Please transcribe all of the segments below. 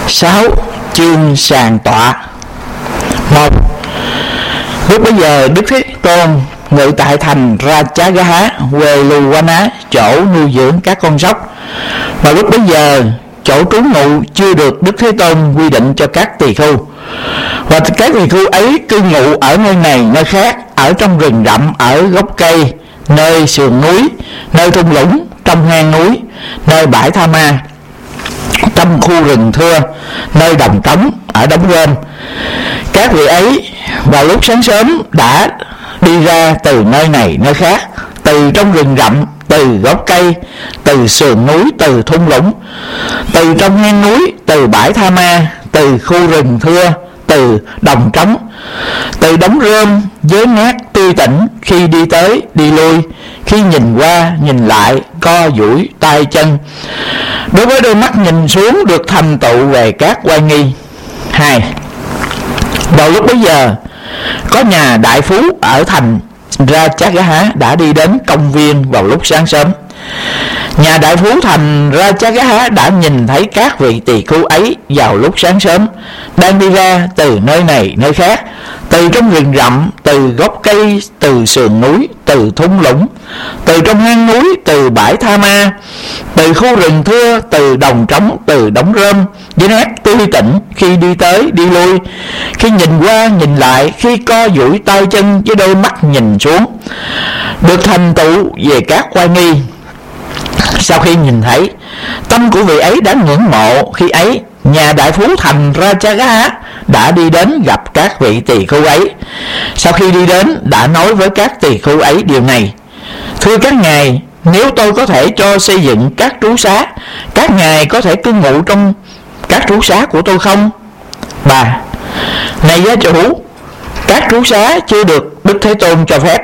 6. Chương sàng tọa. 1. Lúc bấy giờ Đức Thế Tôn ngự tại thành Rajagaha, Veluwana, chỗ nuôi dưỡng các con sóc. Và lúc bấy giờ chỗ trú ngụ chưa được Đức Thế Tôn quy định cho các tỳ khưu, và các tỳ khưu ấy cư ngụ ở nơi này nơi khác, ở trong rừng rậm, ở gốc cây, nơi sườn núi, nơi thung lũng, trong hang núi, nơi bãi Tha Ma, trong khu rừng thưa, nơi đồng trống, ở đống rơm. Các vị ấy vào lúc sáng sớm đã đi ra từ nơi này nơi khác, từ trong rừng rậm, từ gốc cây, từ sườn núi, từ thung lũng, từ trong hang núi, từ bãi Tha Ma, từ khu rừng thưa, từ đồng trống, từ đống rơm với ngát tươi tỉnh, khi đi tới đi lui, khi nhìn qua nhìn lại, co duỗi tay chân. Đối với đôi mắt nhìn xuống được thành tựu về các oai nghi. 2. Vào lúc bấy giờ có nhà đại phú ở thành Rajagaha đã đi đến công viên vào lúc sáng sớm. Nhà đại phú thành Rajagaha đã nhìn thấy các vị tỳ khưu ấy vào lúc sáng sớm đang đi ra từ nơi này nơi khác, từ trong rừng rậm, từ gốc cây, từ sườn núi, từ thung lũng, từ trong hang núi, từ bãi Tha Ma, từ khu rừng thưa, từ đồng trống, từ đống rơm với nét tươi tỉnh, khi đi tới đi lui, khi nhìn qua nhìn lại, khi co duỗi tay chân với đôi mắt nhìn xuống, được thành tựu về các oai nghi. Sau khi nhìn thấy, tâm của vị ấy đã ngưỡng mộ. Khi ấy nhà đại phú thành Rajagaha đã đi đến gặp các vị tỳ khưu ấy. Sau khi đi đến đã nói với các tỳ khưu ấy điều này: thưa các ngài, nếu tôi có thể cho xây dựng các trú xá, các ngài có thể cư ngụ trong các trú xá của tôi không? 3. Này gia chủ, các trú xá chưa được Đức Thế Tôn cho phép.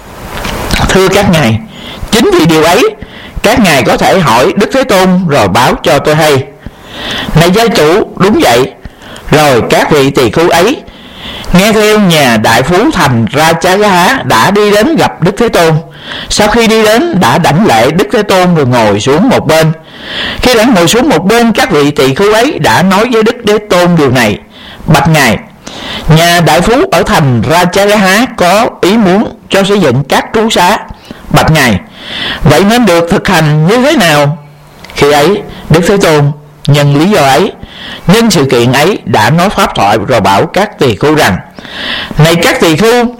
Thưa các ngài, chính vì điều ấy các ngài có thể hỏi Đức Thế Tôn rồi báo cho tôi hay. Này gia chủ, đúng vậy. Rồi các vị tỳ khưu ấy nghe theo nhà đại phú thành Rajagaha đã đi đến gặp Đức Thế Tôn. Sau khi đi đến đã đảnh lễ Đức Thế Tôn rồi ngồi xuống một bên. Khi đã ngồi xuống một bên, các vị tỳ khưu ấy đã nói với Đức Thế Tôn điều này: bạch ngài, nhà đại phú ở thành Rajagaha có ý muốn cho xây dựng các trú xá. Bạch ngài, vậy nên được thực hành như thế nào? Khi ấy Đức Thế Tôn nhân lý do ấy, nhân sự kiện ấy đã nói pháp thoại rồi bảo các tỳ khưu rằng: này các tỳ khưu,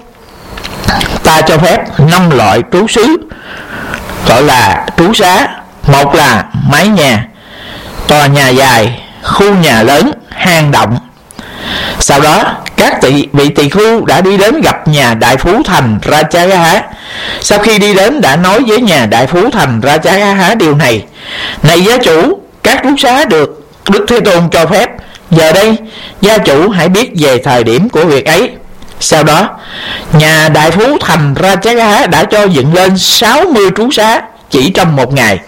ta cho phép 5 loại trú xứ gọi là trú xá. Một là mái nhà, tòa nhà dài, khu nhà lớn, hang động. Sau đó các vị tỳ khưu đã đi đến gặp nhà đại phú thành Rajagaha. Sau khi đi đến đã nói với nhà đại phú thành Rajagaha điều này: này gia chủ, các trú xá được Đức Thế Tôn cho phép. Giờ đây gia chủ hãy biết về thời điểm của việc ấy. Sau đó nhà đại phú thành Rajagaha đã cho dựng lên 60 trú xá chỉ trong một ngày.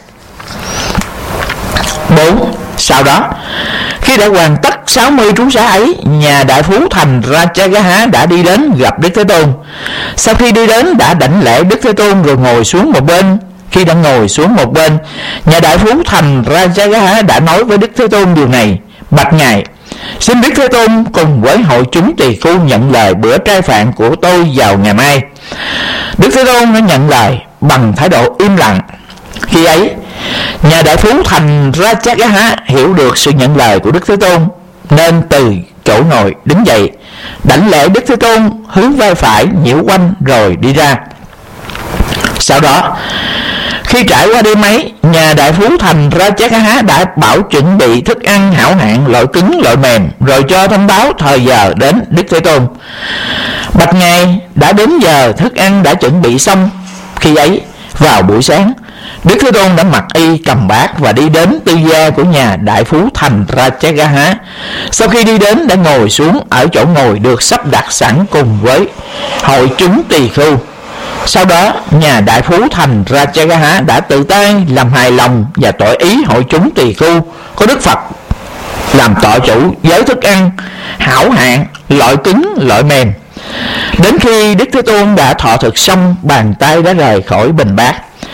4. Sau đó khi đã hoàn tất 60 trú xá ấy, nhà đại phú thành Rajagaha đã đi đến gặp Đức Thế Tôn. Sau khi đi đến đã đảnh lễ Đức Thế Tôn rồi ngồi xuống một bên. Khi đã ngồi xuống một bên, nhà đại phú thành Rajagaha đã nói với Đức Thế Tôn điều này: bạch ngài, xin Đức Thế Tôn cùng với hội chúng tỳ khưu nhận lời bữa trai phạn của tôi vào ngày mai. Đức Thế Tôn đã nhận lời bằng thái độ im lặng. Khi ấy nhà đại phú thành Rajagaha hiểu được sự nhận lời của Đức Thế Tôn, nên từ chỗ ngồi đứng dậy, đảnh lễ Đức Thế Tôn, hướng vai phải nhiễu quanh rồi đi ra. Sau đó khi trải qua đêm ấy, nhà đại phú thành Rajagaha đã bảo chuẩn bị thức ăn hảo hạng, loại cứng loại mềm, rồi cho thông báo thời giờ đến Đức Thế Tôn: bạch ngài, đã đến giờ thức ăn đã chuẩn bị xong. Khi ấy vào buổi sáng, Đức Thế Tôn đã mặc y cầm bát và đi đến tư gia của nhà đại phú thành Rajagaha. Sau khi đi đến đã ngồi xuống ở chỗ ngồi được sắp đặt sẵn cùng với hội chúng tỳ khưu. Sau đó nhà đại phú thành Rajagaha đã tự tay làm hài lòng và tỏ ý hội chúng tỳ khưu có Đức Phật làm tọa chủ với thức ăn hảo hạng, loại cứng loại mềm. Đến khi Đức Thế Tôn đã thọ thực xong, bàn tay đã rời khỏi bình bát.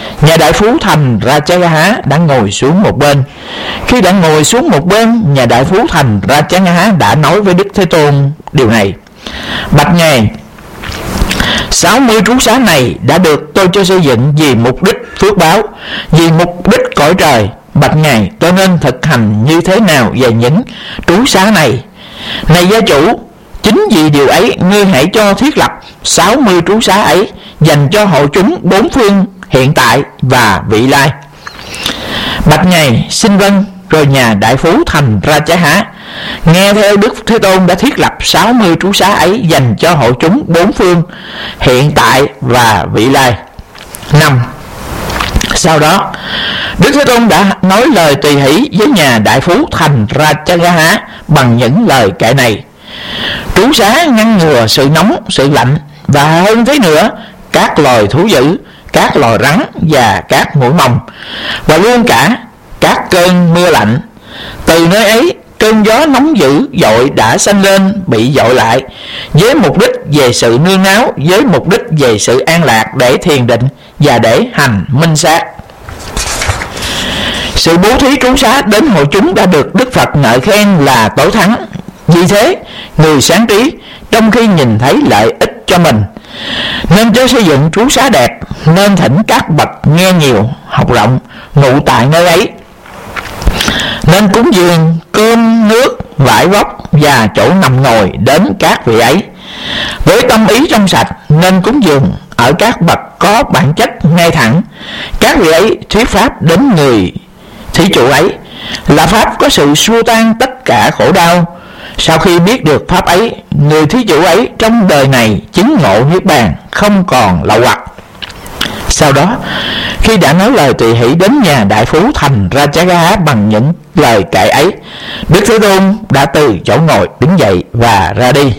nhà đại phú thành Rajagaha đã ngồi xuống một bên. Khi đã ngồi xuống một bên, nhà đại phú thành Rajagaha đã nói với Đức Thế Tôn điều này: bạch ngài, 60 trú xá này đã được tôi cho xây dựng vì mục đích phước báo, vì mục đích cõi trời. Bạch ngài, tôi nên thực hành như thế nào về những trú xá này? Này gia chủ, chính vì điều ấy, ngươi hãy cho thiết lập 60 trú xá ấy dành cho hộ chúng bốn phương hiện tại và vị lai. Bạch ngài, xin vâng. Rồi nhà đại phú thành Rajagaha nghe theo Đức Thế Tôn đã thiết lập 60 trú xá ấy dành cho hộ chúng bốn phương hiện tại và vị lai. 5. Sau đó, Đức Thế Tôn đã nói lời tùy hỷ với nhà đại phú thành Rajagaha bằng những lời kệ này: trú xá ngăn ngừa sự nóng, sự lạnh, và hơn thế nữa, các loài thú dữ, các loài rắn và các muỗi mồng, và luôn cả các cơn mưa lạnh. Từ nơi ấy, cơn gió nóng dữ dội đã sanh lên, bị dội lại, với mục đích về sự nương náu, với mục đích về sự an lạc, để thiền định và để hành minh sát. Sự bố thí trú xá đến hội chúng đã được Đức Phật ngợi khen là tối thắng. Vì thế, người sáng trí trong khi nhìn thấy lợi ích cho mình, nên cho xây dựng trú xá đẹp, nên thỉnh các bậc nghe nhiều, học rộng, ngụ tại nơi ấy, nên cúng dường cơm nước, vải vóc và chỗ nằm ngồi đến các vị ấy. Với tâm ý trong sạch, nên cúng dường ở các bậc có bản chất ngay thẳng. Các vị ấy thuyết pháp đến người thí chủ ấy, là pháp có sự xua tan tất cả khổ đau. Sau khi biết được pháp ấy, người thí chủ ấy trong đời này chứng ngộ niết bàn, không còn lậu hoặc. Sau đó, khi đã nói lời tùy hỷ đến nhà đại phú thành Rajagaha bằng những lời kệ ấy, Đức Thế Tôn đã từ chỗ ngồi đứng dậy và ra đi.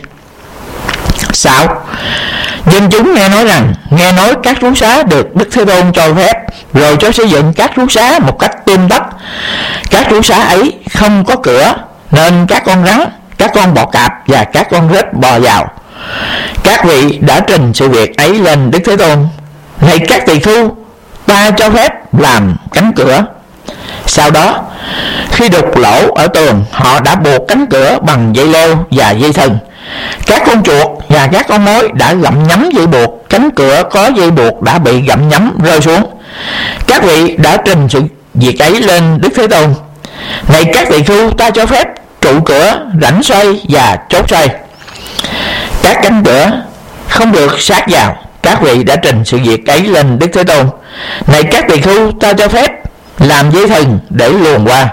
6. Dân chúng nghe nói các trú xá được Đức Thế Tôn cho phép, rồi cho xây dựng các trú xá một cách tươm tất. Các trú xá ấy không có cửa, nên các con rắn, các con bọ cạp và các con rết bò vào. Các vị đã trình sự việc ấy lên Đức Thế Tôn: này các tỳ khưu, ta cho phép làm cánh cửa. Sau đó, khi đục lỗ ở tường, họ đã buộc cánh cửa bằng dây leo và dây thừng. Các con chuột và các con mối đã gặm nhấm dây buộc, cánh cửa có dây buộc đã bị gặm nhấm rơi xuống. Các vị đã trình sự việc ấy lên Đức Thế Tôn: này các tỳ khưu, ta cho phép trụ cửa, rãnh xoay và chốt xoay. Các cánh cửa không được sát vào. Các vị đã trình sự việc ấy lên Đức Thế Tôn: này các tỳ khưu, ta cho phép làm dây thừng để luồn qua.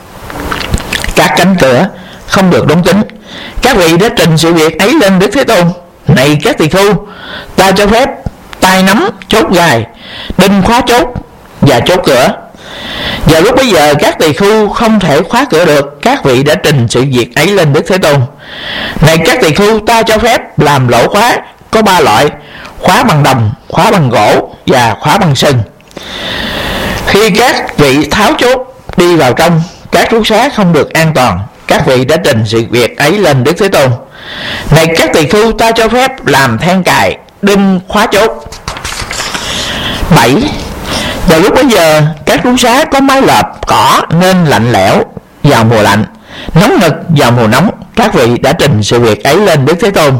Các cánh cửa không được đóng kín. Các vị đã trình sự việc ấy lên Đức Thế Tôn: này các tỳ khưu, ta cho phép tay nắm chốt gài, đinh khóa chốt và chốt cửa. Và lúc bấy giờ các tỳ khưu không thể khóa cửa được. Các vị đã trình sự việc ấy lên Đức Thế Tôn: này các tỳ khưu, ta cho phép làm lỗ khóa có 3 loại: khóa bằng đồng, khóa bằng gỗ và khóa bằng sừng. Khi các vị tháo chốt đi vào trong, các trú xá không được an toàn. Các vị đã trình sự việc ấy lên Đức Thế Tôn: này các tỳ khưu, ta cho phép làm then cài, đinh khóa chốt. 7. Vào lúc bấy giờ, các trú xá có mái lợp cỏ nên lạnh lẽo vào mùa lạnh, nóng nực vào mùa nóng. Các vị đã trình sự việc ấy lên Đức Thế Tôn: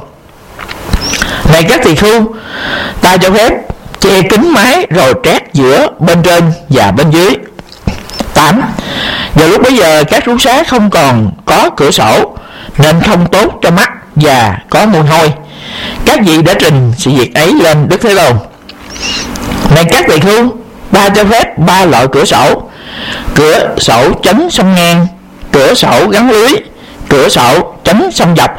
này các tỳ khưu, ta cho phép che kín mái rồi trét giữa bên trên và bên dưới. 8. Vào lúc bấy giờ, các trú xá không còn có cửa sổ nên không tốt cho mắt và có mùi hôi. Các vị đã trình sự việc ấy lên Đức Thế Tôn: này các tỳ khưu, ta cho phép 3 loại cửa sổ: cửa sổ chấn sông ngang, cửa sổ gắn lưới, cửa sổ chấn sông dọc.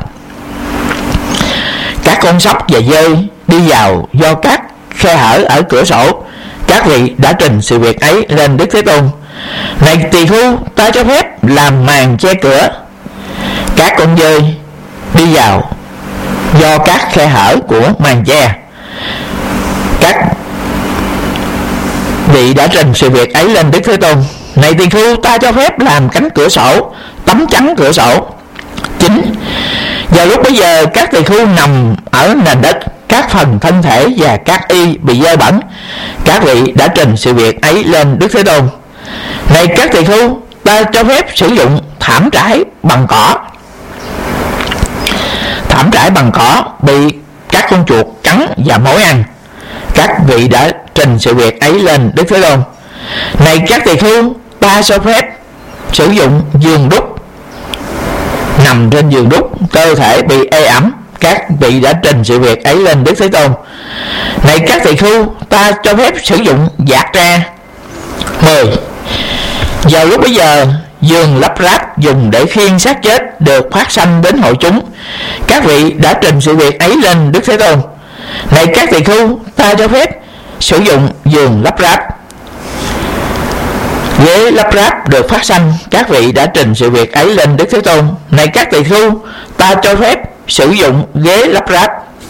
Các con sóc và dơi đi vào do các khe hở ở cửa sổ. Các vị đã trình sự việc ấy lên Đức Thế Tôn: này tỳ khưu, ta cho phép làm màn che cửa. Các con dơi đi vào do các khe hở của màn che. Các vị đã trình sự việc ấy lên Đức Thế Tôn: này tỳ khưu, ta cho phép làm cánh cửa sổ, tấm chắn cửa sổ. 9. Vào lúc bấy giờ, các tỳ khưu nằm ở nền đất. các phần thân thể và các y bị dơ bẩn, các vị đã trình sự việc ấy lên Đức Thế Tôn. Này các tỳ khưu, ta cho phép sử dụng thảm trải bằng cỏ. Thảm trải bằng cỏ bị các con chuột cắn và mối ăn, các vị đã trình sự việc ấy lên Đức Thế Tôn. Này các tỳ khưu, ta cho phép sử dụng giường đúc. Nằm trên giường đúc, cơ thể bị ê ẩm, các vị đã trình sự việc ấy lên Đức Thế Tôn. Này các tỳ khưu, ta cho phép sử dụng dạt ra. 10. Vào lúc bấy giờ, giường lắp ráp dùng để khiêng xác chết được phát sanh đến hội chúng, các vị đã trình sự việc ấy lên Đức Thế Tôn. Này các tỳ khưu, ta cho phép sử dụng giường lắp ráp. Ghế lắp ráp được phát sanh, các vị đã trình sự việc ấy lên Đức Thế Tôn. Này các tỳ khưu, ta cho phép sử dụng ghế lắp ráp.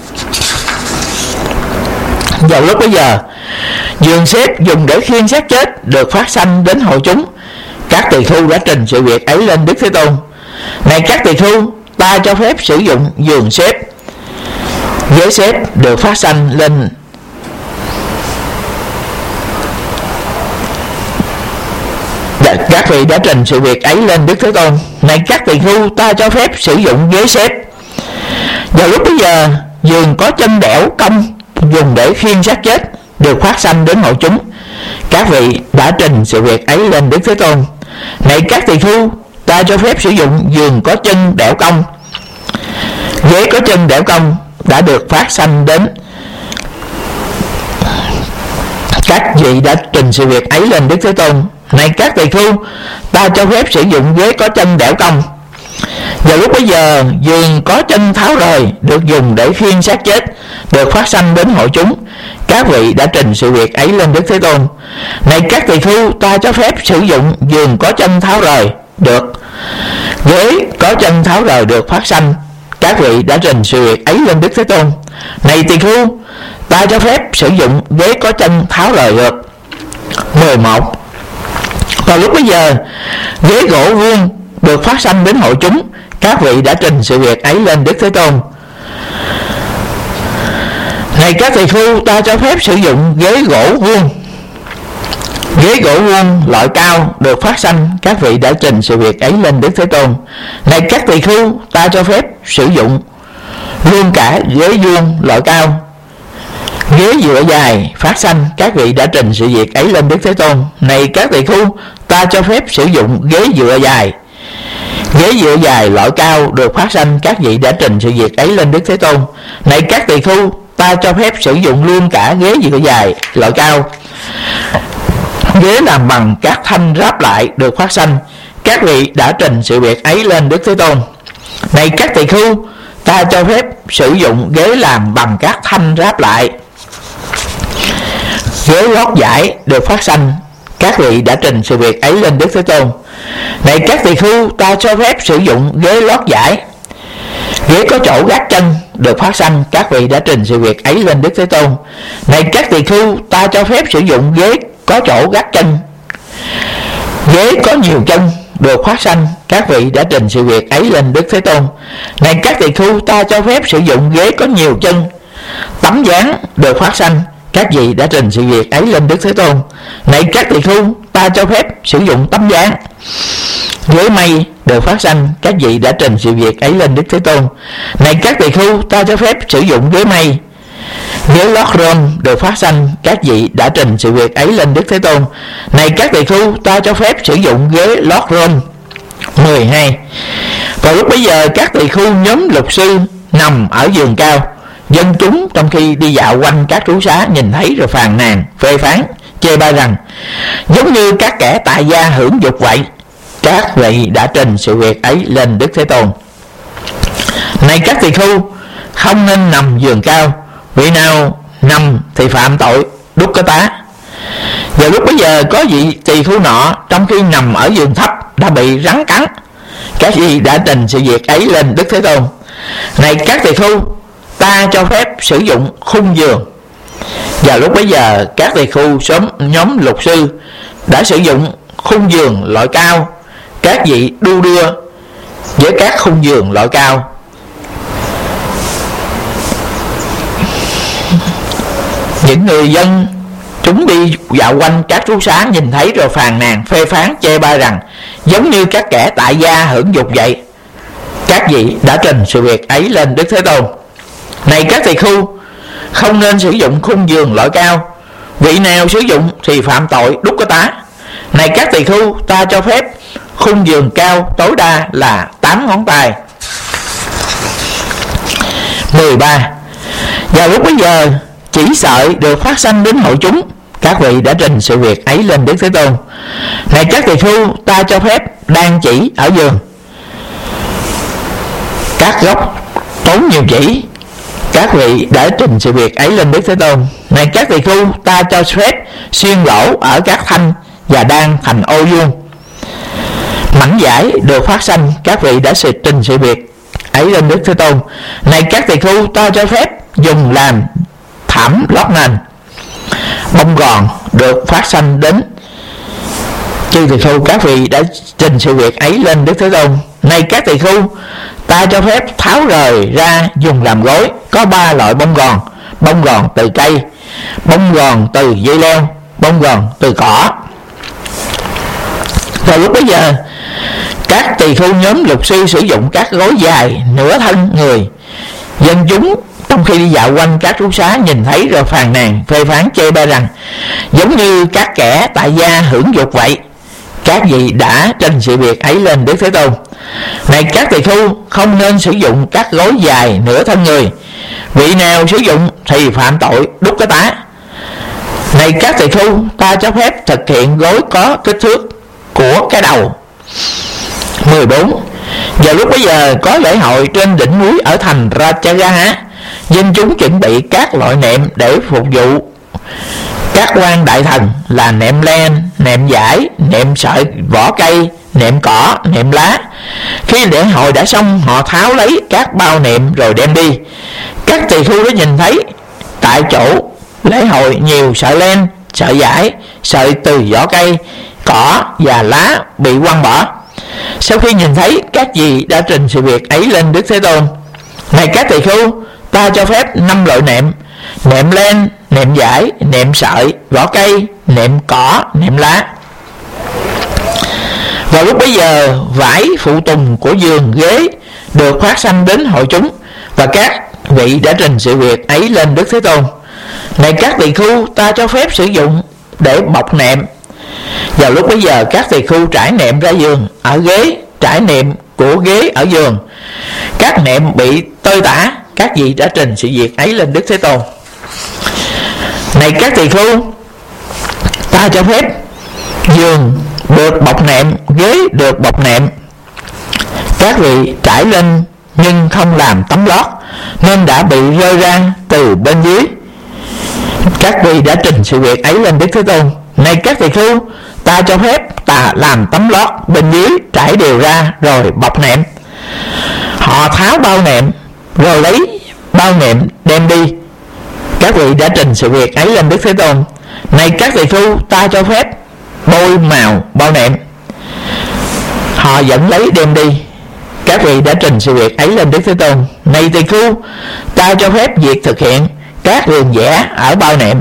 Vào lúc bấy giờ, giường xếp dùng để khiêng xác chết được phát sanh đến hội chúng, các tỳ khưu đã trình sự việc ấy lên Đức Thế Tôn. Này các tỳ khưu, ta cho phép sử dụng giường xếp. Ghế xếp được phát sanh lên. Các vị đã trình sự việc ấy lên Đức Thế Tôn. Này các tỳ khưu, ta cho phép sử dụng ghế xếp. Vào lúc bấy giờ, giường có chân đẽo cong dùng để khiêng xác chết được phát sanh đến hội chúng, các vị đã trình sự việc ấy lên Đức Thế Tôn. Này các tỳ khưu, ta cho phép sử dụng giường có chân đẽo cong. Ghế có chân đẽo cong đã được phát sanh đến, các vị đã trình sự việc ấy lên Đức Thế Tôn. Này các tỳ khưu, ta cho phép sử dụng ghế có chân đẽo cong. Vào lúc bấy giờ, giường có chân tháo rời được dùng để khiêng xác chết được phát sanh đến hội chúng, các vị đã trình sự việc ấy lên Đức Thế Tôn. Này các tỳ khưu, ta cho phép sử dụng giường có chân tháo rời được. Ghế có chân tháo rời được phát sanh, các vị đã trình sự việc ấy lên Đức Thế Tôn. Này tỳ khưu, ta cho phép sử dụng ghế có chân tháo rời được. 11. Vào lúc bấy giờ, ghế gỗ vuông được phát sanh đến hội chúng, các vị đã trình sự việc ấy lên Đức Thế Tôn. Này các tỳ khưu, ta cho phép sử dụng ghế gỗ vuông. Ghế gỗ vuông loại cao được phát sanh, các vị đã trình sự việc ấy lên Đức Thế Tôn. Này các tỳ khưu, ta cho phép sử dụng luôn cả ghế vuông loại cao. Ghế dựa dài phát sanh, các vị đã trình sự việc ấy lên Đức Thế Tôn. Này các tỳ khưu, ta cho phép sử dụng ghế dựa dài. Ghế dựa dài loại cao được phát sanh, các vị đã trình sự việc ấy lên Đức Thế Tôn. Này các tỳ khưu, ta cho phép sử dụng luôn cả ghế dựa dài loại cao. Ghế làm bằng các thanh ráp lại được phát sanh, các vị đã trình sự việc ấy lên Đức Thế Tôn. Này các tỳ khưu, ta cho phép sử dụng ghế làm bằng các thanh ráp lại. Ghế lót vải được phát sanh, các vị đã trình sự việc ấy lên Đức Thế Tôn. Này các tỳ khưu, ta cho phép sử dụng ghế lót vải. Ghế có chỗ gác chân được phát sanh, các vị đã trình sự việc ấy lên Đức Thế Tôn. Này các tỳ khưu, ta cho phép sử dụng ghế có chỗ gác chân. Ghế có nhiều chân được phát sanh, các vị đã trình sự việc ấy lên Đức Thế Tôn. Này các tỳ khưu, ta cho phép sử dụng ghế có nhiều chân. Tấm dáng được phát sanh, các vị đã trình sự việc ấy lên Đức Thế Tôn. Này các tỳ khưu, ta cho phép sử dụng tấm dáng. Ghế mây được phát sanh, các vị đã trình sự việc ấy lên Đức Thế Tôn. Này các tỳ khưu, ta cho phép sử dụng ghế mây. Ghế lót rơm được phát sanh, các vị đã trình sự việc ấy lên Đức Thế Tôn. Này các tỳ khưu, ta cho phép sử dụng ghế lót rơm. 12. Vào lúc bấy giờ, các tỳ khưu nhóm lục sư nằm ở giường cao. Dân chúng trong khi đi dạo quanh các trú xá nhìn thấy rồi phàn nàn, phê phán, chê bai rằng giống như các kẻ tại gia hưởng dục vậy. Các vị đã trình sự việc ấy lên Đức Thế Tôn. Này các tỳ khưu, không nên nằm giường cao, vị nào nằm thì phạm tội đút cái tá. Vào lúc bấy giờ có vị tỳ khưu nọ trong khi nằm ở giường thấp đã bị rắn cắn, các vị đã trình sự việc ấy lên Đức Thế Tôn. Này các tỳ khưu, ta cho phép sử dụng khung giường. Vào lúc bấy giờ các tỳ khưu nhóm lục sư đã sử dụng khung giường loại cao, các vị đu đưa với các khung giường loại cao. Những người dân chúng đi dạo quanh các trú xá nhìn thấy rồi phàn nàn phê phán chê bai rằng giống như các kẻ tại gia hưởng dục vậy. Các vị đã trình sự việc ấy lên Đức Thế Tôn: Này các tỳ khưu, không nên sử dụng khung giường loại cao, vị nào sử dụng thì phạm tội đúc cái tá. Này các tỳ khưu, ta cho phép khung giường cao tối đa là 8 ngón tay. 13. Vào lúc bấy giờ chỉ sợi được phát sanh đến hội chúng. Các vị đã trình sự việc ấy lên Đức Thế Tôn: Này các tỳ khưu, ta cho phép đan chỉ ở giường, các góc tốn nhiều chỉ. Các vị đã trình sự việc ấy lên Đức Thế Tôn: Này các tỳ khưu, ta cho phép xuyên lỗ ở các thanh và đan thành ô vuông. Mảnh vải được phát sanh. Các vị đã trình sự việc ấy lên Đức Thế Tôn: Này các tỳ khưu, ta cho phép dùng làm thảm lót nền. Bông gòn được phát sanh đến chư tỳ khưu. Các vị đã trình sự việc ấy lên Đức Thế Tôn: Này các tỳ khưu, ta cho phép tháo rời ra dùng làm gối. Có 3 loại bông gòn: bông gòn từ cây, bông gòn từ dây leo, bông gòn từ cỏ. Vào lúc bấy giờ các tỳ khưu nhóm lục sư sử dụng các gối dài nửa thân người. Dân chúng trong khi đi dạo quanh các trú xá nhìn thấy rồi phàn nàn phê phán chê bai rằng giống như các kẻ tại gia hưởng dục vậy. Các vị đã trình sự việc ấy lên Đức Thế Tôn: Này các tỳ khưu, không nên sử dụng các gối dài nửa thân người, vị nào sử dụng thì phạm tội đúc cái tá. Này các tỳ khưu, ta cho phép thực hiện gối có kích thước của cái đầu. 14. Vào lúc bấy giờ có lễ hội trên đỉnh núi ở thành Rajagaha. Dân chúng chuẩn bị các loại nệm để phục vụ các quan đại thần là nệm len, nệm vải, nệm sợi vỏ cây, nệm cỏ, nệm lá. Khi lễ hội đã xong, họ tháo lấy các bao nệm rồi đem đi. Các tỳ khưu đã nhìn thấy tại chỗ lễ hội nhiều sợi len, sợi vải, sợi từ vỏ cây, cỏ và lá bị quăng bỏ. Sau khi nhìn thấy, các vị đã trình sự việc ấy lên Đức Thế Tôn: Này các tỳ khưu, ta cho phép 5 loại nệm: nệm len, nệm vải, nệm sợi, vỏ cây, nệm cỏ, nệm lá. Vào lúc bấy giờ vải phụ tùng của giường ghế được phát sanh đến hội chúng, và các vị đã trình sự việc ấy lên Đức Thế Tôn: Này các tỳ khưu, ta cho phép sử dụng để bọc nệm. Vào lúc bấy giờ các tỳ khưu trải nệm ra giường ở ghế, trải nệm của ghế ở giường. Các nệm bị tơi tả. Các vị đã trình sự việc ấy lên Đức Thế Tôn: Này các tỳ khưu, ta cho phép giường được bọc nệm, ghế được bọc nệm. Các vị trải lên nhưng không làm tấm lót nên đã bị rơi ra từ bên dưới. Các vị đã trình sự việc ấy lên Đức Thế Tôn: Này các tỳ khưu, ta cho phép ta làm tấm lót bên dưới trải đều ra rồi bọc nệm. Họ tháo bao nệm rồi lấy bao nệm đem đi. Các vị đã trình sự việc ấy lên Đức Thế Tôn: Này các tỳ khưu, ta cho phép bôi màu bao nệm. Họ dẫn lấy đem đi. Các vị đã trình sự việc ấy lên Đức Thế Tôn: Này tỳ khưu, ta cho phép việc thực hiện các đường vẽ ở bao nệm.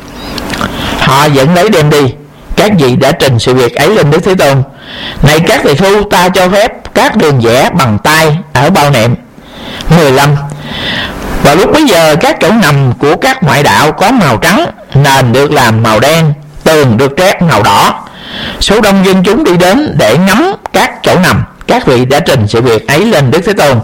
Họ dẫn lấy đem đi. Các vị đã trình sự việc ấy lên Đức Thế Tôn: Này các tỳ khưu, ta cho phép các đường vẽ bằng tay ở bao nệm. 15. Vào lúc bấy giờ các chỗ nằm của các ngoại đạo có màu trắng, nền được làm màu đen, tường được trét màu đỏ. Số đông dân chúng đi đến để ngắm các chỗ nằm. Các vị đã trình sự việc ấy lên Đức Thế Tôn: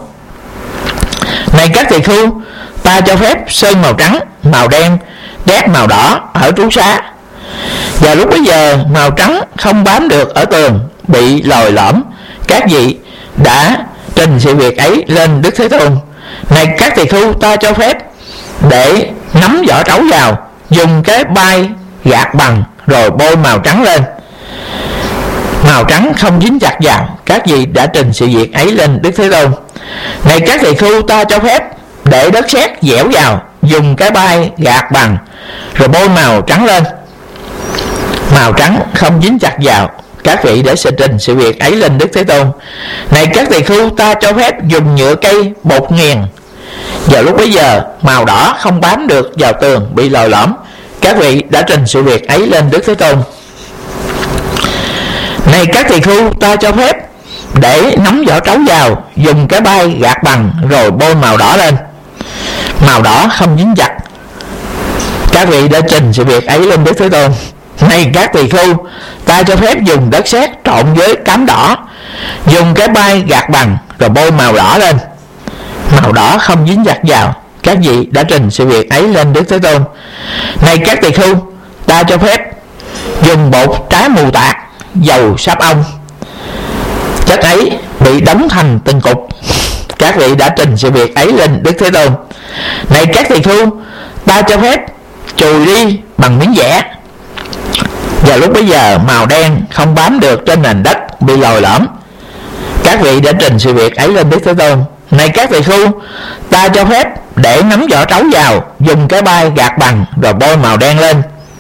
Này các tỳ khưu, ta cho phép sơn màu trắng, màu đen, trét màu đỏ ở trú xá. Và lúc bấy giờ màu trắng không bám được ở tường, bị lồi lõm. Các vị đã trình sự việc ấy lên Đức Thế Tôn: Này các tỳ khưu, ta cho phép để nắm vỏ trấu vào, dùng cái bay gạt bằng rồi bôi màu trắng lên. Màu trắng không dính chặt vào. Các vị đã trình sự việc ấy lên Đức Thế Tôn: Này các tỳ khưu, ta cho phép để đất sét dẻo vào, dùng cái bay gạt bằng rồi bôi màu trắng lên. Màu trắng không dính chặt vào. Các vị đã trình sự việc ấy lên Đức Thế Tôn: Này các tỳ khưu, ta cho phép dùng nhựa cây bột nghiền. Vào lúc bấy giờ màu đỏ không bám được vào tường, bị lồi lõm. các vị đã trình sự việc ấy lên Đức Thế Tôn. Này các tỳ khưu, ta cho phép để nắm vỏ trấu vào, dùng cái bay gạt bằng, rồi bôi màu đỏ lên, màu đỏ không dính chặt. Các vị đã trình sự việc ấy lên Đức Thế Tôn. Này các tỳ khưu, ta cho phép dùng đất sét trộn với cám đỏ, dùng cái bay gạt bằng, rồi bôi màu đỏ lên, màu đỏ không dính chặt vào. Các vị đã trình sự việc ấy lên Đức Thế Tôn. Này các tỳ khưu, ta cho phép dùng bột trái mù tạt, dầu sáp ong, chất ấy bị đóng thành từng cục. Các vị đã trình sự việc ấy lên Đức Thế Tôn. Này các tỳ khưu, ta cho phép chùi đi bằng miếng vẽ. Và lúc bấy giờ màu đen không bám được trên nền đất, bị lồi lõm. Các vị đã trình sự việc ấy lên Đức Thế Tôn. Này các tỳ khưu, ta cho phép để nắm vỏ trấu vào, dùng cái bay gạt bằng, rồi bôi màu đen lên,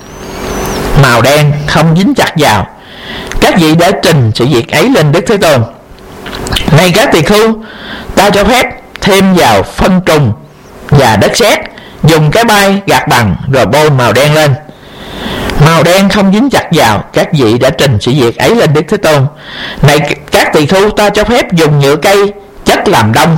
màu đen không dính chặt vào. Các vị đã trình sự việc ấy lên Đức Thế Tôn. Này các tỳ khưu, ta cho phép thêm vào phân trùng và đất sét, dùng cái bay gạt bằng, rồi bôi màu đen lên, màu đen không dính chặt vào. Các vị đã trình sự việc ấy lên Đức Thế Tôn. Này các tỳ khưu, ta cho phép dùng nhựa cây chất làm đông.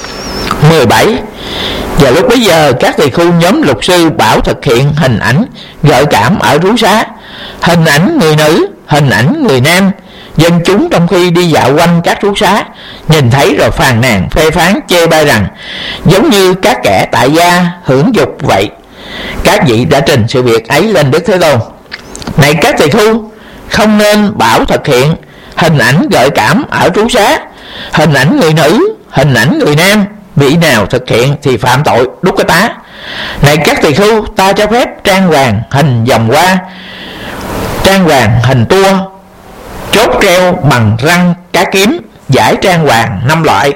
17. Và lúc bấy giờ các tỳ khưu nhóm luật sư bảo thực hiện hình ảnh gợi cảm ở trú xá, hình ảnh người nữ, hình ảnh người nam. Dân chúng trong khi đi dạo quanh các trú xá nhìn thấy rồi phàn nàn phê phán chê bai rằng giống như các kẻ tại gia hưởng dục vậy. Các vị đã trình sự việc ấy lên Đức Thế Tôn. Này các tỳ khưu, không nên bảo thực hiện hình ảnh gợi cảm ở trú xá, hình ảnh người nữ, hình ảnh người nam. Vị nào thực hiện thì phạm tội đúc cái tá. Này các tỳ khưu, ta cho phép trang hoàng hình vòng hoa, trang hoàng hình tua, chốt treo bằng răng cá kiếm, giải trang hoàng 5 loại.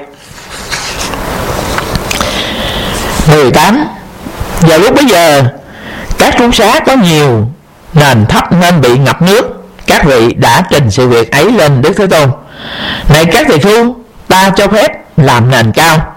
18. Vào lúc bấy giờ các trú xá có nhiều nền thấp nên bị ngập nước. Các vị đã trình sự việc ấy lên Đức Thế Tôn. Này các tỳ khưu, ta cho phép làm nền cao,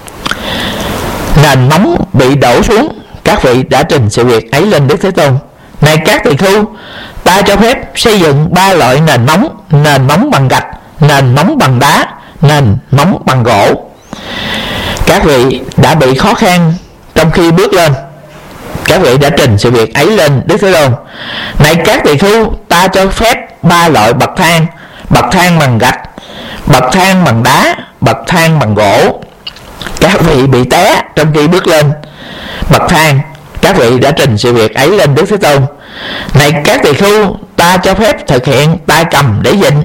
nền móng bị đổ xuống. Các vị đã trình sự việc ấy lên Đức Thế Tôn. Này các tỳ khưu, ta cho phép xây dựng 3 loại nền móng bằng gạch, nền móng bằng đá, nền móng bằng gỗ. Các vị đã bị khó khăn trong khi bước lên. Các vị đã trình sự việc ấy lên Đức Thế Tôn. Này các tỳ khưu, ta cho phép 3 loại bậc thang bằng gạch, bậc thang bằng đá, bậc thang bằng gỗ. Các vị bị té trong khi bước lên bậc thang. Các vị đã trình sự việc ấy lên Đức Thế Tôn. Này các tỳ khưu, ta cho phép thực hiện tay cầm để vịn.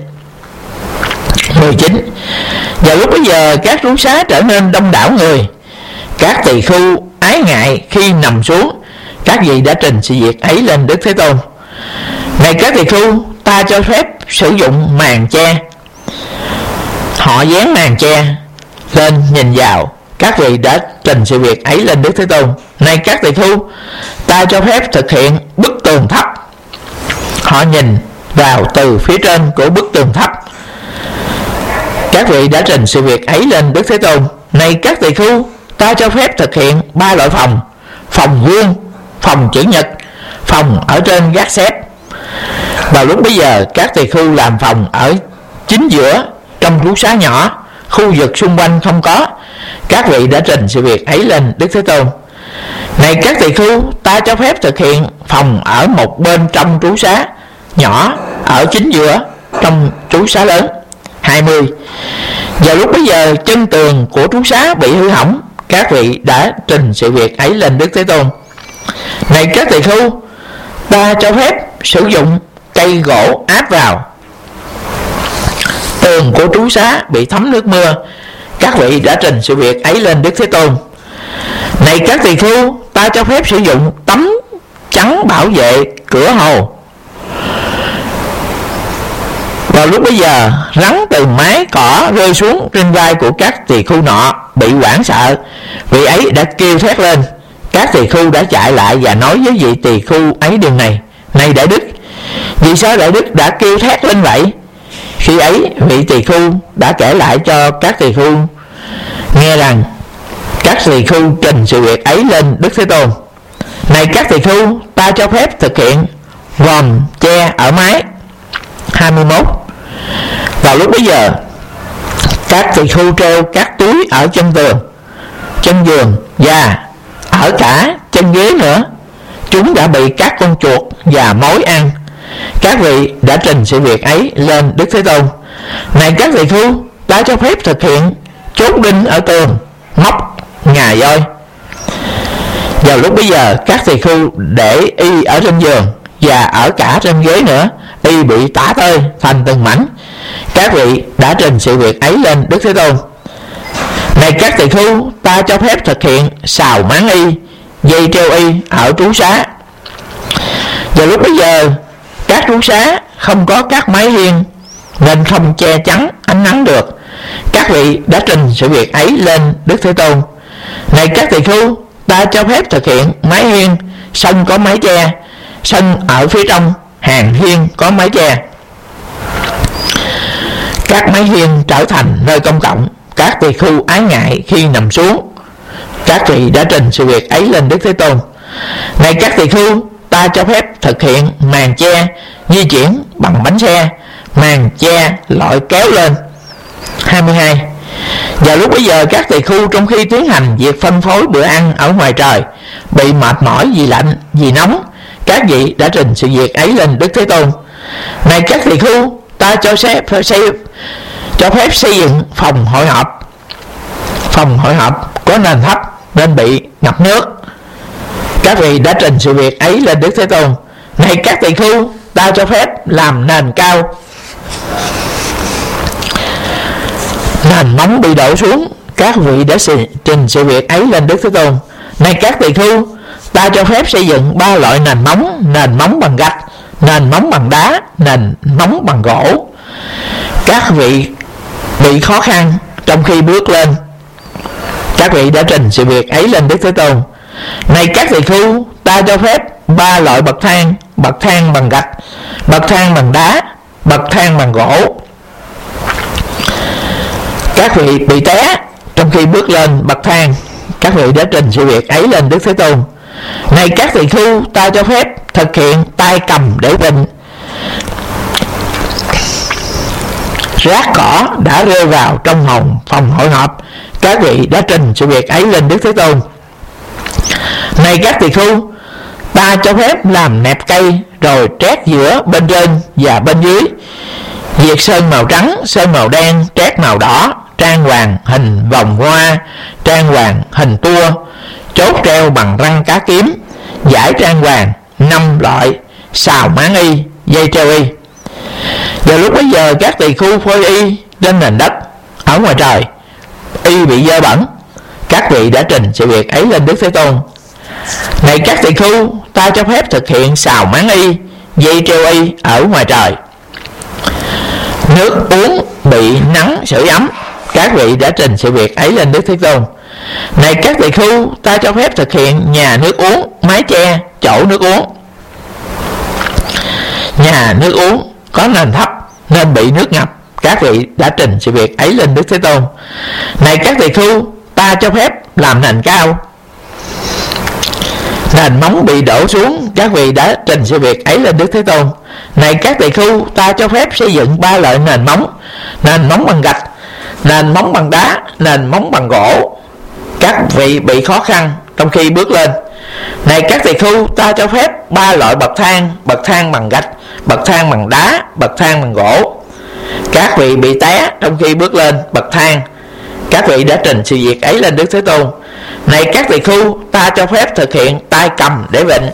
19. Vào lúc bấy giờ các trú xá trở nên đông đảo người. Các tỳ khưu ái ngại khi nằm xuống. Các vị đã trình sự việc ấy lên Đức Thế Tôn. Này các tỳ khưu, ta cho phép sử dụng màn che. Họ dán màn che lên nhìn vào. Các vị đã trình sự việc ấy lên Đức Thế Tôn. Này các tỳ khưu, ta cho phép thực hiện bức tường thấp. Họ nhìn vào từ phía trên của bức tường thấp. Các vị đã trình sự việc ấy lên Đức Thế Tôn. Này các tỳ khưu, ta cho phép thực hiện 3 loại phòng: phòng vuông, phòng chữ nhật, phòng ở trên gác xếp. Vào lúc bấy giờ các tỳ khưu làm phòng ở chính giữa trong trú xá nhỏ, khu vực xung quanh không có. Các vị đã trình sự việc ấy lên Đức Thế Tôn. Này các tỳ khưu, ta cho phép thực hiện phòng ở một bên trong trú xá nhỏ, ở chính giữa trong trú xá lớn. 20. Vào lúc bấy giờ chân tường của trú xá bị hư hỏng. Các vị đã trình sự việc ấy lên Đức Thế Tôn. Này các tỳ khưu, ta cho phép sử dụng cây gỗ áp vào. Tường của trú xá bị thấm nước mưa. Các vị đã trình sự việc ấy lên Đức Thế Tôn. Này các tỳ khưu, ta cho phép sử dụng tấm chắn bảo vệ cửa hồ. Vào lúc bấy giờ rắn từ mái cỏ rơi xuống trên vai của các tỳ khưu nọ, bị hoảng sợ. Vị ấy đã kêu thét lên. Các tỳ khưu đã chạy lại và nói với vị tỳ khưu ấy điều này: Này đại đức, vì sao đại đức đã kêu thét lên vậy? Khi ấy vị tỳ khưu đã kể lại cho các tỳ khưu nghe rằng các tỳ khưu trình sự việc ấy lên Đức Thế Tôn. Này các tỳ khưu, ta cho phép thực hiện vòm che ở mái. 21. Vào lúc bấy giờ, các tỳ khưu treo các túi ở chân tường, chân giường và ở cả chân ghế nữa. Chúng đã bị các con chuột và mối ăn. Các vị đã trình sự việc ấy lên Đức Thế Tôn. Này các tỳ khưu, ta cho phép thực hiện chốt đinh ở tường, móc ngà voi. Vào lúc bấy giờ, các tỳ khưu để y ở trên giường và ở cả trên ghế nữa, y bị tả tơi thành từng mảnh. Các vị đã trình sự việc ấy lên Đức Thế Tôn. Này các tỳ khưu, ta cho phép thực hiện xào máng y, dây treo y ở trú xá. Vào lúc bấy giờ, các trú xá không có các mái hiên nên không che chắn ánh nắng được. Các vị đã trình sự việc ấy lên Đức Thế Tôn. Này các tỳ khưu, ta cho phép thực hiện mái hiên, sân có mái che, sân ở phía trong hàng hiên có mái che. Các mái hiên trở thành nơi công cộng. Các tỳ khưu ái ngại khi nằm xuống. Các vị đã trình sự việc ấy lên Đức Thế Tôn. Này các tỳ khưu, ta cho phép thực hiện màn che di chuyển bằng bánh xe, màn che loại kéo lên. 22. Vào lúc bấy giờ, các tỳ khưu trong khi tiến hành việc phân phối bữa ăn ở ngoài trời bị mệt mỏi vì lạnh, vì nóng. Các vị đã trình sự việc ấy lên Đức Thế Tôn. Này các tỳ khưu, ta cho phép xây dựng phòng hội họp. Phòng hội họp có nền thấp nên bị ngập nước. Các vị đã trình sự việc ấy lên Đức Thế Tôn. Này các tỳ khưu, ta cho phép làm nền cao, nền móng bị đổ xuống. Các vị đã trình sự việc ấy lên Đức Thế Tôn. Này các tỳ khưu, ta cho phép xây dựng 3 loại nền móng bằng gạch, nền móng bằng đá, nền móng bằng gỗ. Các vị bị khó khăn trong khi bước lên. Các vị đã trình sự việc ấy lên Đức Thế Tôn. Này các tỳ khưu, ta cho phép 3 loại bậc thang bằng gạch, bậc thang bằng đá, bậc thang bằng gỗ. Các vị bị té trong khi bước lên bậc thang. Các vị đã trình sự việc ấy lên Đức Thế Tôn. Này các tỳ khưu, ta cho phép thực hiện tay cầm để vịnh. Rác cỏ đã rơi vào trong phòng hội họp. Các vị đã trình sự việc ấy lên Đức Thế Tôn. Này các tỳ khưu, ta cho phép làm nẹp cây rồi trét giữa bên trên và bên dưới, diệt sơn màu trắng, sơn màu đen, trét màu đỏ, trang hoàng hình vòng hoa, trang hoàng hình tua, chốt treo bằng răng cá kiếm, giải trang hoàng 5 loại, xào máng y, dây treo y. Vào lúc bấy giờ, các tỳ khưu phơi y trên nền đất ở ngoài trời, y bị dơ bẩn. Các vị đã trình sự việc ấy lên Đức Thế Tôn. Này các tỳ khưu, ta cho phép thực hiện xào máng y, dây treo y ở ngoài trời. Nước uống bị nắng sưởi ấm. Các vị đã trình sự việc ấy lên Đức Thế Tôn. Này các tỳ khưu, ta cho phép thực hiện nhà nước uống, mái che, chỗ nước uống. Nhà nước uống có nền thấp nên bị nước ngập. Các vị đã trình sự việc ấy lên Đức Thế Tôn. Này các tỳ khưu, ta cho phép làm nền cao, nền móng bị đổ xuống. Các vị đã trình sự việc ấy lên Đức Thế Tôn. Này các tỳ khưu, ta cho phép xây dựng 3 loại nền móng bằng gạch, nền móng bằng đá, nền móng bằng gỗ. Các vị bị khó khăn trong khi bước lên. Này các tỳ khưu, ta cho phép 3 loại bậc thang bằng gạch, bậc thang bằng đá, bậc thang bằng gỗ. Các vị bị té trong khi bước lên bậc thang. Các vị đã trình sự việc ấy lên Đức Thế Tôn. Này các tỳ khưu, ta cho phép thực hiện tay cầm để vịnh.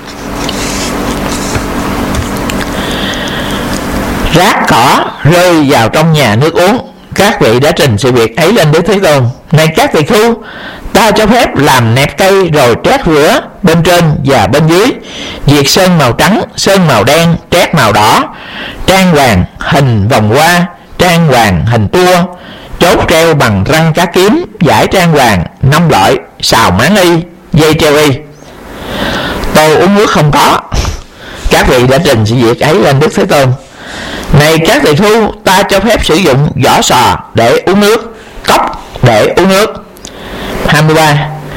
Rác cỏ rơi vào trong nhà nước uống. Các vị đã trình sự việc ấy lên Đức Thế Tôn. Này các tỳ khưu, ta cho phép làm nẹp cây rồi trét rửa bên trên và bên dưới, diệt sơn màu trắng, sơn màu đen, trét màu đỏ, trang hoàng hình vòng hoa, trang hoàng hình tua, chốt treo bằng răng cá kiếm, giải trang hoàng 5 loại, xào máng y, dây treo y. Tô uống nước không có. Các vị đã trình sự việc ấy lên Đức Thế Tôn. Này các tỳ khưu, ta cho phép sử dụng vỏ sò để uống nước, cốc để uống nước. 23.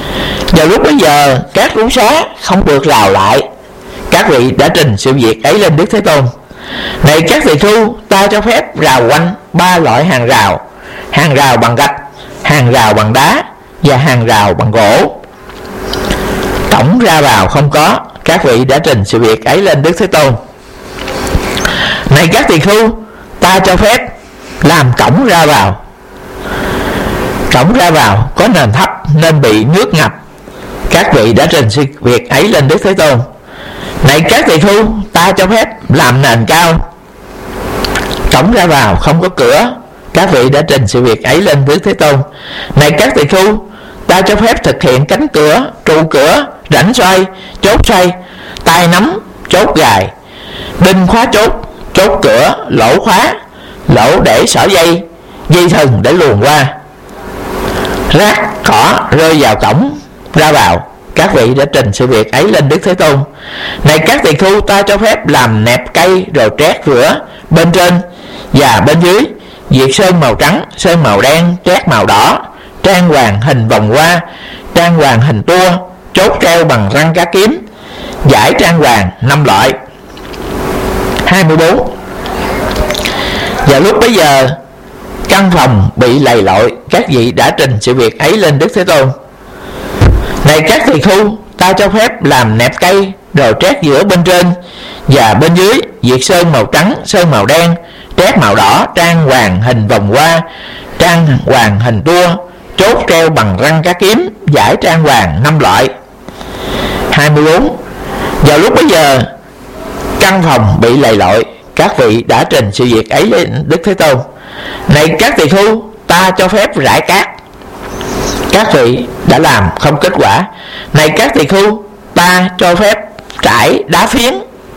Vào lúc bấy giờ các lối xá không được rào lại, các vị đã trình sự việc ấy lên Đức Thế Tôn. Này các tỳ khưu, ta cho phép rào quanh 3 loại hàng rào bằng gạch, hàng rào bằng đá và hàng rào bằng gỗ. Cổng ra vào không có, các vị đã trình sự việc ấy lên Đức Thế Tôn. Này các tỳ khưu, ta cho phép làm cổng ra vào. Cổng ra vào có nền thấp nên bị nước ngập, các vị đã trình sự việc ấy lên Đức Thế Tôn. Này các tỳ khưu, ta cho phép làm nền cao. Cổng ra vào không có cửa, các vị đã trình sự việc ấy lên Đức Thế Tôn. Này các tỳ khưu, ta cho phép thực hiện cánh cửa, trụ cửa, rãnh xoay, chốt xoay, tay nắm, chốt gài, đinh khóa chốt, chốt cửa, lỗ khóa, lỗ để xỏ dây, dây thừng để luồn qua. Rác cỏ rơi vào cổng ra vào, các vị đã trình sự việc ấy lên Đức Thế Tôn. Này các tỳ khưu, ta cho phép làm nẹp cây rồi trét giữa bên trên và bên dưới, diệt sơn màu trắng, sơn màu đen, trét màu đỏ, trang hoàng hình vòng hoa, trang hoàng hình tua, chốt treo bằng răng cá kiếm, giải trang hoàng 5 loại. 24. Vào lúc bấy giờ căn phòng bị lầy lội, các vị đã trình sự việc ấy lên Đức Thế Tôn. Này các tỳ khưu, ta cho phép làm nẹp cây rồi trét giữa bên trên và bên dưới, diệt sơn màu trắng, sơn màu đen, trét màu đỏ, trang hoàng hình vòng hoa, trang hoàng hình tua, chốt treo bằng răng cá kiếm, giải trang hoàng 5 loại. 24. Vào lúc bấy giờ căn phòng bị lầy lội, các vị đã trình sự việc ấy lên Đức Thế Tôn. Này các tỳ khưu, ta cho phép rải cát, các vị đã làm không kết quả. Này các tỳ khưu, ta cho phép trải đá phiến,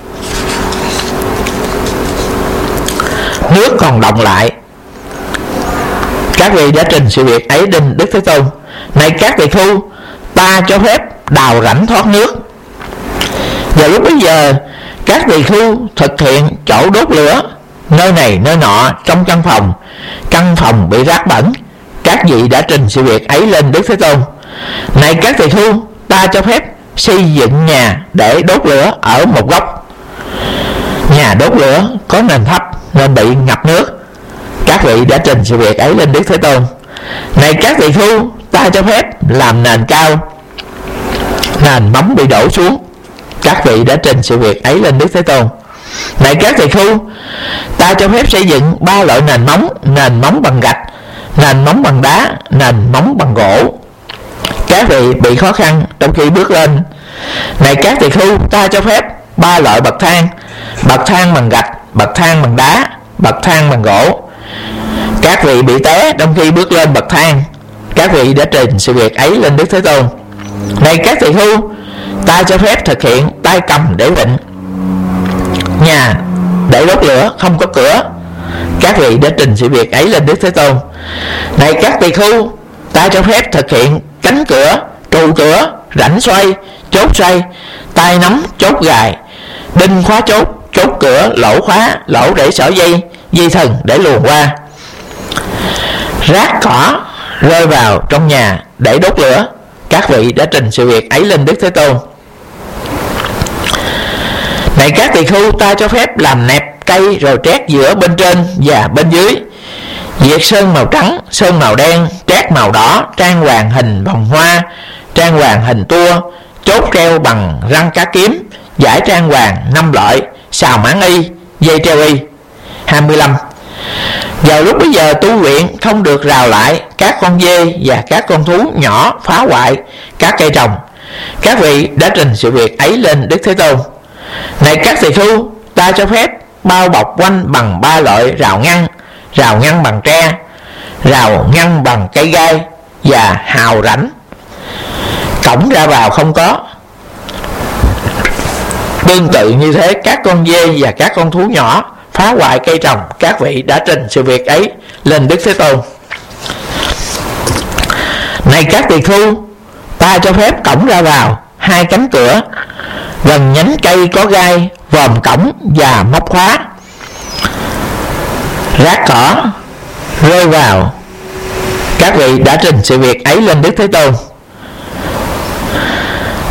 nước còn đọng lại, các vị đã trình sự việc ấy lên Đức Thế Tôn. Này các tỳ khưu, ta cho phép đào rãnh thoát nước. Vào lúc bấy giờ các tỳ khưu thực hiện chỗ đốt lửa nơi này nơi nọ trong căn phòng bị rác bẩn, các vị đã trình sự việc ấy lên Đức Thế Tôn. Này các tỳ khưu, ta cho phép xây dựng nhà để đốt lửa ở một góc. Nhà đốt lửa có nền thấp nên bị ngập nước, các vị đã trình sự việc ấy lên Đức Thế Tôn. Này các tỳ khưu, ta cho phép làm nền cao, nền móng bị đổ xuống, các vị đã trình sự việc ấy lên Đức Thế Tôn. Này các tỳ khưu, ta cho phép xây dựng 3 loại nền móng bằng gạch, nền móng bằng đá, nền móng bằng gỗ, các vị bị khó khăn trong khi bước lên. Này các tỳ khưu, ta cho phép 3 loại bậc thang bằng gạch, bậc thang bằng đá, bậc thang bằng gỗ, các vị bị té trong khi bước lên bậc thang, các vị đã trình sự việc ấy lên Đức Thế Tôn. Này các tỳ khưu, ta cho phép thực hiện tay cầm để vịnh, nhà để đốt lửa không có cửa, các vị đã trình sự việc ấy lên Đức Thế Tôn. Này các tỳ khưu, ta cho phép thực hiện cánh cửa, trụ cửa, rãnh xoay, chốt xoay, tay nắm, chốt gài, đinh khóa chốt, chốt cửa, lỗ khóa, lỗ để xỏ dây, dây thừng để luồn qua. Rác cỏ rơi vào trong nhà để đốt lửa, các vị đã trình sự việc ấy lên Đức Thế Tôn. Này các tỳ khưu, ta cho phép làm nẹp cây rồi trét giữa bên trên và bên dưới, diệt sơn màu trắng, sơn màu đen, trét màu đỏ, trang hoàng hình vòng hoa, trang hoàng hình tua, chốt treo bằng răng cá kiếm, giải trang hoàng 5 loại, xào mãn y, dây treo y. 25. Vào lúc bấy giờ tu viện không được rào lại, các con dê và các con thú nhỏ phá hoại các cây trồng, các vị đã trình sự việc ấy lên Đức Thế Tôn. Này các tỳ khưu, ta cho phép bao bọc quanh bằng 3 loại rào ngăn bằng tre, rào ngăn bằng cây gai và hào rãnh. Cổng ra vào không có. Tương tự như thế, các con dê và các con thú nhỏ phá hoại cây trồng, các vị đã trình sự việc ấy lên Đức Thế Tôn. Này các tỳ khưu, ta cho phép cổng ra vào 2 cánh cửa, gần nhánh cây có gai, vòm cổng và móc khóa. Rác cỏ rơi vào, các vị đã trình sự việc ấy lên Đức Thế Tôn.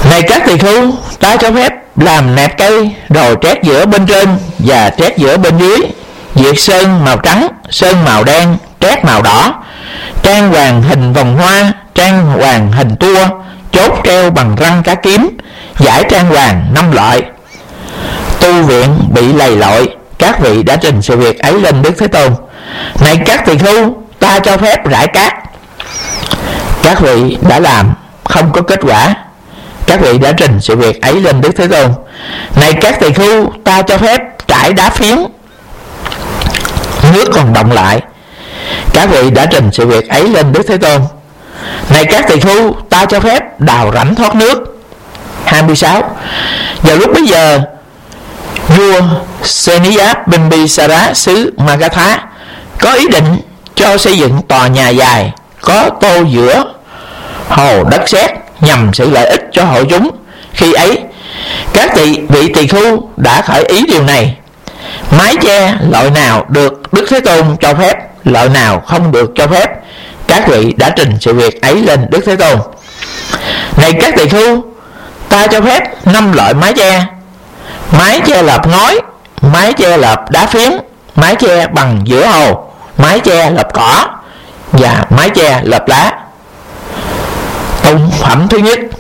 Này các tỳ khưu, ta cho phép làm nẹp cây, rồi trét giữa bên trên và trét giữa bên dưới, diệt sơn màu trắng, sơn màu đen, trét màu đỏ, trang hoàng hình vòng hoa, trang hoàng hình tua, chốt treo bằng răng cá kiếm, giải trang hoàng 5 loại. Tu viện bị lầy lội, các vị đã trình sự việc ấy lên Đức Thế Tôn. Này các tỳ khưu, ta cho phép rải cát, các vị đã làm không có kết quả, các vị đã trình sự việc ấy lên Đức Thế Tôn. Này các tỳ khưu, ta cho phép trải đá phiến, nước còn động lại, các vị đã trình sự việc ấy lên Đức Thế Tôn. Này các tỳ khưu, ta cho phép đào rãnh thoát nước. 26. Vào lúc bấy giờ, vua Seniyat Bimbisara xứ Magadha có ý định cho xây dựng tòa nhà dài có tô giữa hồ đất sét nhằm sự lợi ích cho hội chúng. Khi ấy, các vị tỳ khưu đã khởi ý điều này. Mái che loại nào được Đức Thế Tôn cho phép, loại nào không được cho phép, các vị đã trình sự việc ấy lên Đức Thế Tôn. Này các tỳ khưu, ta cho phép 5 loại mái che: mái che lợp ngói, mái che lợp đá phiến, mái che bằng giữa hồ, mái che lợp cỏ và mái che lợp lá. Tụng phẩm thứ nhất.